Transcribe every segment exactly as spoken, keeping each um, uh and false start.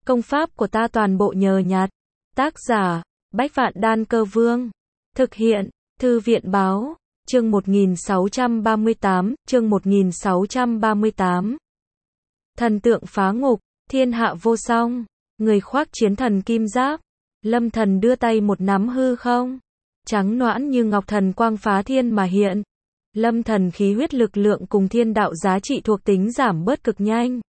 Công pháp của ta toàn bộ nhờ nhặt. Tác giả, Bách Vạn Đan Cơ Vương. Thực hiện, Thư viện Báo. Chương một nghìn sáu trăm ba mươi tám, chương một nghìn sáu trăm ba mươi tám. Thần tượng phá ngục, thiên hạ vô song. Người khoác chiến thần kim giáp. Lâm Thần đưa tay một nắm hư không. Trắng noãn như ngọc thần quang phá thiên mà hiện. Lâm Thần khí huyết lực lượng cùng thiên đạo giá trị thuộc tính giảm bớt cực nhanh.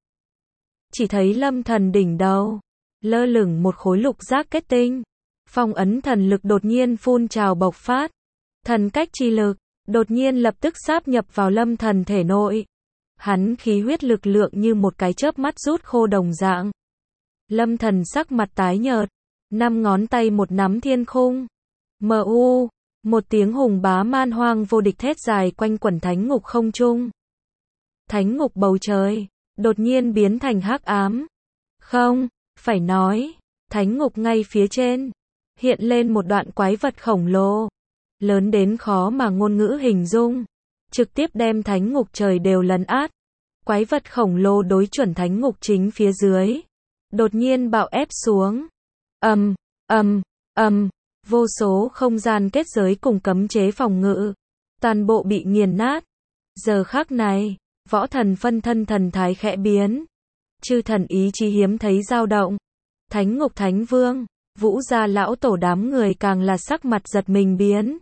Chỉ thấy Lâm Thần đỉnh đầu lơ lửng một khối lục giác kết tinh. Phong ấn thần lực đột nhiên phun trào bộc phát. Thần cách chi lực đột nhiên lập tức sáp nhập vào Lâm Thần thể nội. Hắn khí huyết lực lượng như một cái chớp mắt rút khô đồng dạng. Lâm Thần sắc mặt tái nhợt, năm ngón tay một nắm thiên khung. Mờ u, một tiếng hùng bá man hoang vô địch thét dài quanh quẩn thánh ngục không trung. Thánh ngục bầu trời đột nhiên biến thành hắc ám. Không, phải nói, thánh ngục ngay phía trên hiện lên một đoạn quái vật khổng lồ, lớn đến khó mà ngôn ngữ hình dung, trực tiếp đem thánh ngục trời đều lấn át. Quái vật khổng lồ đối chuẩn thánh ngục chính phía dưới, đột nhiên bạo ép xuống. Ầm, ầm, ầm, vô số không gian kết giới cùng cấm chế phòng ngự, toàn bộ bị nghiền nát. Giờ khắc này, võ thần phân thân thần thái khẽ biến, chư thần ý chí hiếm thấy dao động. Thánh ngục thánh vương, Vũ gia lão tổ đám người càng là sắc mặt giật mình biến.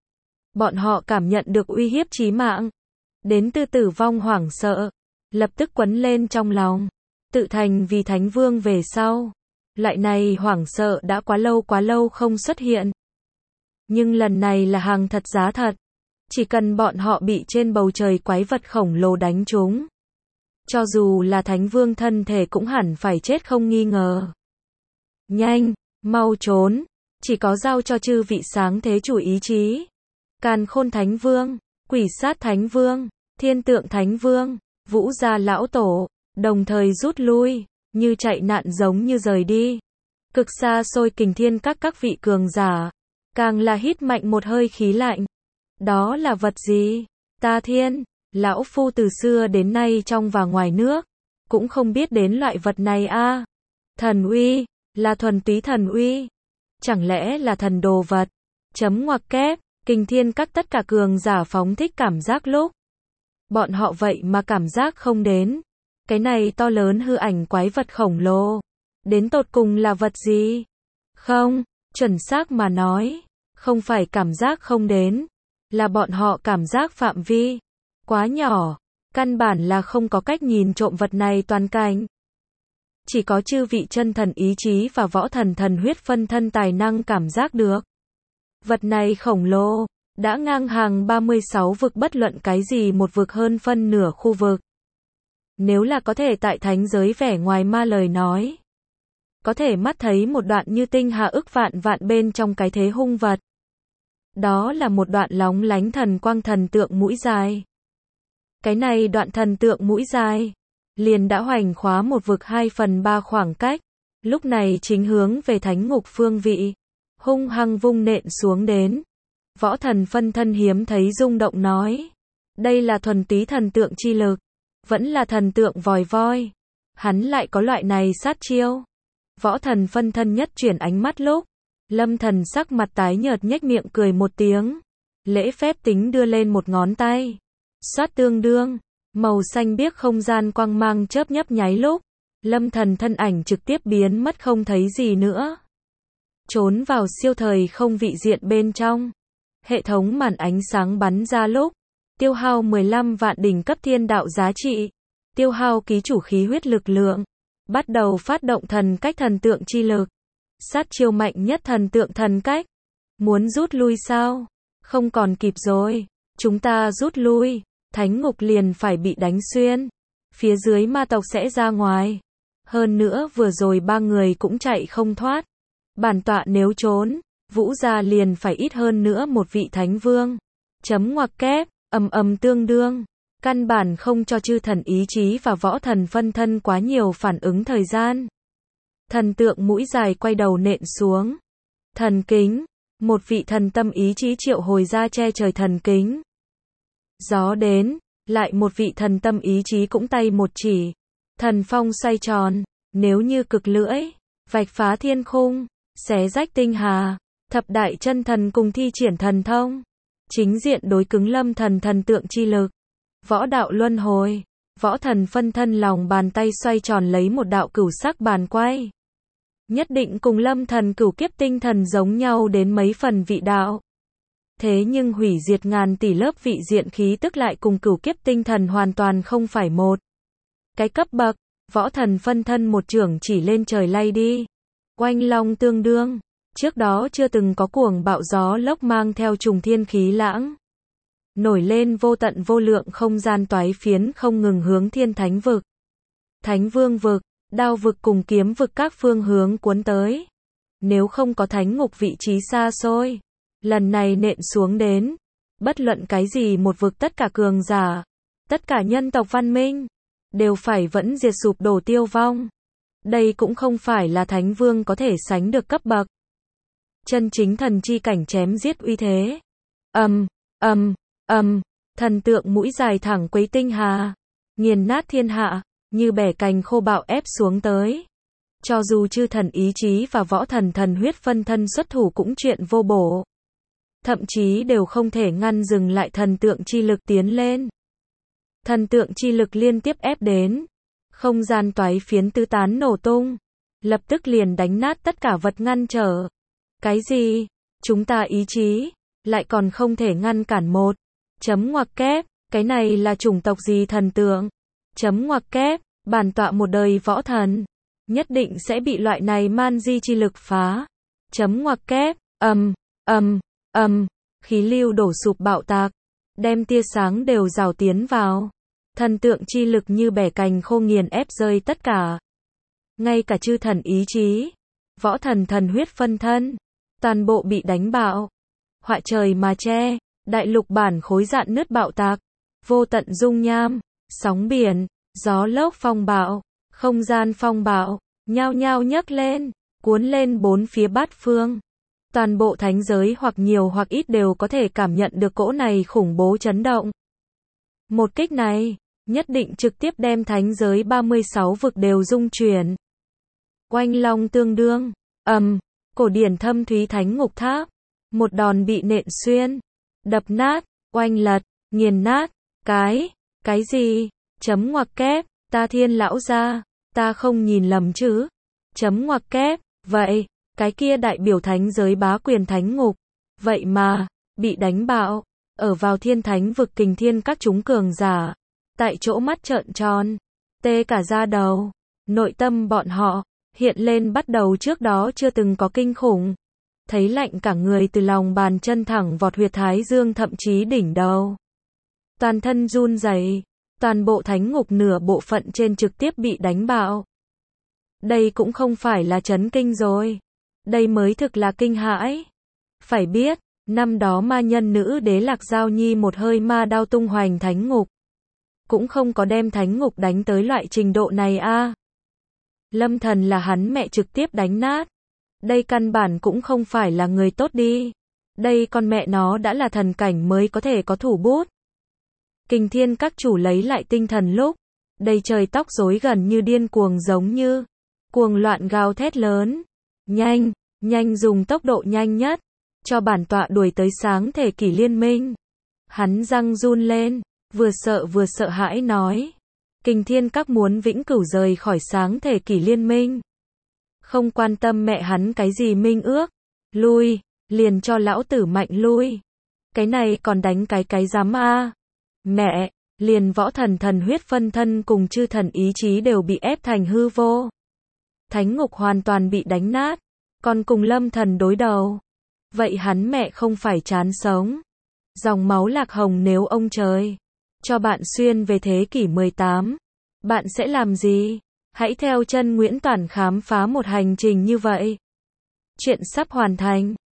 Bọn họ cảm nhận được uy hiếp chí mạng, đến từ tử vong hoảng sợ, lập tức quấn lên trong lòng. Tự thành vì thánh vương về sau, loại này hoảng sợ đã quá lâu quá lâu không xuất hiện. Nhưng lần này là hàng thật giá thật. Chỉ cần bọn họ bị trên bầu trời quái vật khổng lồ đánh trúng, cho dù là thánh vương thân thể cũng hẳn phải chết không nghi ngờ. Nhanh, mau trốn, chỉ có giao cho chư vị sáng thế chủ ý chí. Càn khôn thánh vương, quỷ sát thánh vương, thiên tượng thánh vương, Vũ gia lão tổ, đồng thời rút lui, như chạy nạn giống như rời đi. Cực xa xôi kình thiên các các vị cường giả, càng là hít mạnh một hơi khí lạnh. Đó là vật gì? Ta thiên, lão phu từ xưa đến nay trong và ngoài nước, cũng không biết đến loại vật này a. À. Thần uy, là thuần túy thần uy. Chẳng lẽ là thần đồ vật? Chấm ngoặc kép, kình thiên các tất cả cường giả phóng thích cảm giác lúc. Bọn họ vậy mà cảm giác không đến. Cái này to lớn hư ảnh quái vật khổng lồ. Đến tột cùng là vật gì? Không, chuẩn xác mà nói, không phải cảm giác không đến. Là bọn họ cảm giác phạm vi quá nhỏ, căn bản là không có cách nhìn trộm vật này toàn cảnh. Chỉ có chư vị chân thần ý chí và võ thần thần huyết phân thân tài năng cảm giác được. Vật này khổng lồ, đã ngang hàng ba mươi sáu vực, bất luận cái gì một vực hơn phân nửa khu vực. Nếu là có thể tại thánh giới vẻ ngoài ma lời nói, có thể mắt thấy một đoạn như tinh hà ức vạn vạn bên trong cái thế hung vật. Đó là một đoạn lóng lánh thần quang thần tượng mũi dài. Cái này đoạn thần tượng mũi dài, liền đã hoành khóa một vực hai phần ba khoảng cách, lúc này chính hướng về thánh ngục phương vị, hung hăng vung nện xuống đến. Võ thần phân thân hiếm thấy rung động nói, đây là thuần túy thần tượng chi lực, vẫn là thần tượng vòi voi, hắn lại có loại này sát chiêu. Võ thần phân thân nhất chuyển ánh mắt lúc, Lâm Thần sắc mặt tái nhợt nhếch miệng cười một tiếng, lễ phép tính đưa lên một ngón tay. Xoát tương đương, màu xanh biếc không gian quang mang chớp nhấp nháy lúc, Lâm Thần thân ảnh trực tiếp biến mất không thấy gì nữa. Trốn vào siêu thời không vị diện bên trong. Hệ thống màn ánh sáng bắn ra lúc, tiêu hao mười lăm vạn đỉnh cấp thiên đạo giá trị, tiêu hao ký chủ khí huyết lực lượng, bắt đầu phát động thần cách thần tượng chi lực. Sát chiêu mạnh nhất thần tượng thần cách. Muốn rút lui sao? Không còn kịp rồi. Chúng ta rút lui, thánh ngục liền phải bị đánh xuyên. Phía dưới ma tộc sẽ ra ngoài. Hơn nữa vừa rồi ba người cũng chạy không thoát. Bản tọa nếu trốn, Vũ gia liền phải ít hơn nữa một vị thánh vương. Chấm ngoặc kép, ầm ầm tương đương. Căn bản không cho chư thần ý chí và võ thần phân thân quá nhiều phản ứng thời gian. Thần tượng mũi dài quay đầu nện xuống. Thần kính, một vị thần tâm ý chí triệu hồi ra che trời thần kính. Gió đến, lại một vị thần tâm ý chí cũng tay một chỉ. Thần phong xoay tròn, Nếu như cực lưỡi, vạch phá thiên khung, xé rách tinh hà, thập đại chân thần cùng thi triển thần thông, chính diện đối cứng lâm thần thần tượng chi lực. Võ đạo luân hồi, võ thần phân thân lòng bàn tay xoay tròn lấy một đạo cửu sắc bàn quay. Nhất định cùng lâm thần cửu kiếp tinh thần giống nhau đến mấy phần vị đạo. Thế nhưng hủy diệt ngàn tỷ lớp vị diện khí tức lại cùng cửu kiếp tinh thần hoàn toàn không phải một cái cấp bậc. Võ thần phân thân một chưởng chỉ lên trời lay đi. Oanh long tương đương. Trước đó chưa từng có cuồng bạo gió lốc mang theo trùng thiên khí lãng. Nổi lên vô tận vô lượng không gian toái phiến không ngừng hướng thiên thánh vực, thánh vương vực, đao vực cùng kiếm vực các phương hướng cuốn tới. Nếu không có thánh ngục vị trí xa xôi, lần này nện xuống đến, bất luận cái gì một vực tất cả cường giả, tất cả nhân tộc văn minh, đều phải vẫn diệt sụp đổ tiêu vong. Đây cũng không phải là thánh vương có thể sánh được cấp bậc. Chân chính thần chi cảnh chém giết uy thế. Ầm, ầm, ầm, thần tượng mũi dài thẳng quấy tinh hà, nghiền nát thiên hạ, như bẻ cành khô bạo ép xuống tới. Cho dù chư thần ý chí và võ thần thần huyết phân thân xuất thủ cũng chuyện vô bổ. Thậm chí đều không thể ngăn dừng lại thần tượng chi lực tiến lên. Thần tượng chi lực liên tiếp ép đến, không gian toái phiến tứ tán nổ tung, lập tức liền đánh nát tất cả vật ngăn trở. Cái gì? Chúng ta ý chí, lại còn không thể ngăn cản một. Chấm ngoặc kép, cái này là chủng tộc gì thần tượng? Chấm ngoặc kép, bản tọa một đời võ thần, nhất định sẽ bị loại này man di chi lực phá. Chấm ngoặc kép, ầm, ầm, ầm, khí lưu đổ sụp bạo tạc, đem tia sáng đều rào tiến vào. Thần tượng chi lực như bẻ cành khô nghiền ép rơi tất cả. Ngay cả chư thần ý chí, võ thần thần huyết phân thân, toàn bộ bị đánh bạo. Họa trời mà che, đại lục bản khối dạn nứt bạo tạc, vô tận dung nham, sóng biển, gió lốc phong bạo, không gian phong bạo, nhao nhao nhấc lên, cuốn lên bốn phía bát phương. Toàn bộ thánh giới hoặc nhiều hoặc ít đều có thể cảm nhận được cỗ này khủng bố chấn động. Một kích này, nhất định trực tiếp đem thánh giới ba mươi sáu vực đều rung chuyển. Oanh long tương đương, ầm, cổ điển thâm thúy thánh ngục tháp, một đòn bị nện xuyên, đập nát, oanh lật, nghiền nát, cái, cái gì? Chấm ngoặc kép, ta thiên lão gia, ta không nhìn lầm chứ? Chấm ngoặc kép, vậy, cái kia đại biểu thánh giới bá quyền thánh ngục, vậy mà, bị đánh bạo, ở vào thiên thánh vực kình thiên các chúng cường giả, tại chỗ mắt trợn tròn, tê cả da đầu, nội tâm bọn họ, hiện lên bắt đầu trước đó chưa từng có kinh khủng. Thấy lạnh cả người từ lòng bàn chân thẳng vọt huyệt thái dương thậm chí đỉnh đầu. Toàn thân run rẩy, toàn bộ thánh ngục nửa bộ phận trên trực tiếp bị đánh bạo. Đây cũng không phải là chấn kinh rồi. Đây mới thực là kinh hãi. Phải biết, năm đó ma nhân nữ đế Lạc Giao Nhi một hơi ma đao tung hoành thánh ngục. Cũng không có đem thánh ngục đánh tới loại trình độ này a. À. Lâm thần là hắn mẹ trực tiếp đánh nát. Đây căn bản cũng không phải là người tốt đi. Đây con mẹ nó đã là thần cảnh mới có thể có thủ bút. Kình thiên các chủ lấy lại tinh thần lúc. Đầy trời tóc rối gần như điên cuồng giống như. Cuồng loạn gào thét lớn. Nhanh, nhanh dùng tốc độ nhanh nhất. Cho bản tọa đuổi tới sáng thể kỷ liên minh. Hắn răng run lên. Vừa sợ vừa sợ hãi nói. Kình thiên các muốn vĩnh cửu rời khỏi sáng thể kỷ liên minh. Không quan tâm mẹ hắn cái gì minh ước. Lui, liền cho lão tử mạnh lui. Cái này còn đánh cái cái dám a à. Mẹ, liền võ thần thần huyết phân thân cùng chư thần ý chí đều bị ép thành hư vô. Thánh ngục hoàn toàn bị đánh nát. Còn cùng lâm thần đối đầu. Vậy hắn mẹ không phải chán sống. Dòng máu lạc hồng nếu ông trời cho bạn xuyên về thế kỷ mười tám, bạn sẽ làm gì? Hãy theo chân Nguyễn Toản khám phá một hành trình như vậy. Chuyện sắp hoàn thành.